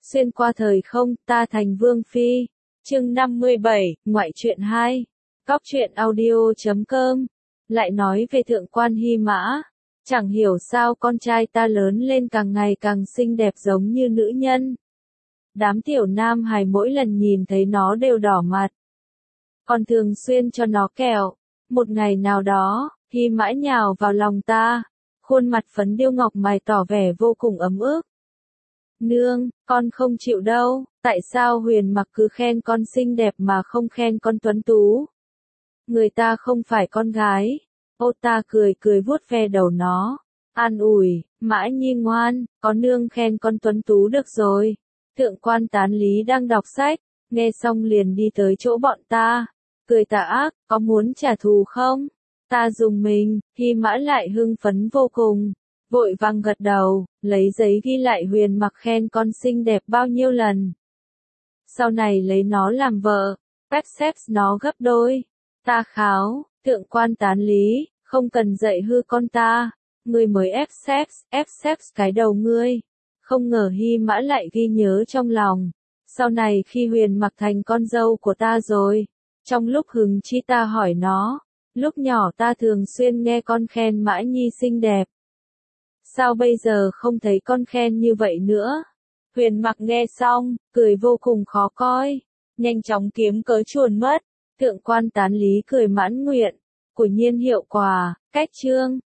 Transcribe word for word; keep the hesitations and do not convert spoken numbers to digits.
Xuyên qua thời không, ta thành vương phi. Chương năm mươi bảy, ngoại truyện hai. Góc truyện audio chấm com. Lại nói về thượng quan Hy Mã. Chẳng hiểu sao con trai ta lớn lên càng ngày càng xinh đẹp giống như nữ nhân. Đám tiểu nam hài mỗi lần nhìn thấy nó đều đỏ mặt. Còn thường xuyên cho nó kẹo. Một ngày nào đó, Hy Mã nhào vào lòng ta. Khuôn mặt phấn điêu ngọc mày tỏ vẻ vô cùng ấm ức. Nương, con không chịu đâu, tại sao Huyền Mặc cứ khen con xinh đẹp mà không khen con tuấn tú? Người ta không phải con gái. Ô ta cười cười vuốt ve đầu nó, an ủi, Mã Nhi ngoan, có nương khen con tuấn tú được rồi. Thượng quan Tán Lý đang đọc sách, nghe xong liền đi tới chỗ bọn ta, cười tà ác, có muốn trả thù không? Ta dùng mình, Hy Mã lại hưng phấn vô cùng. Vội vàng gật đầu, lấy giấy ghi lại Huyền Mặc khen con xinh đẹp bao nhiêu lần. Sau này lấy nó làm vợ, phép xếp nó gấp đôi. Ta kháo, thượng quan Tán Lý, không cần dạy hư con ta. Ngươi mới ép xếp, ép xếp cái đầu ngươi. Không ngờ Hy Mã lại ghi nhớ trong lòng. Sau này khi Huyền Mặc thành con dâu của ta rồi, trong lúc hứng chi ta hỏi nó, lúc nhỏ ta thường xuyên nghe con khen Mã Nhi xinh đẹp. Sao bây giờ không thấy con khen như vậy nữa? Huyền Mặc nghe xong, cười vô cùng khó coi, nhanh chóng kiếm cớ chuồn mất. Thượng quan Tán Lý cười mãn nguyện, của nhiên hiệu quả, cách chương,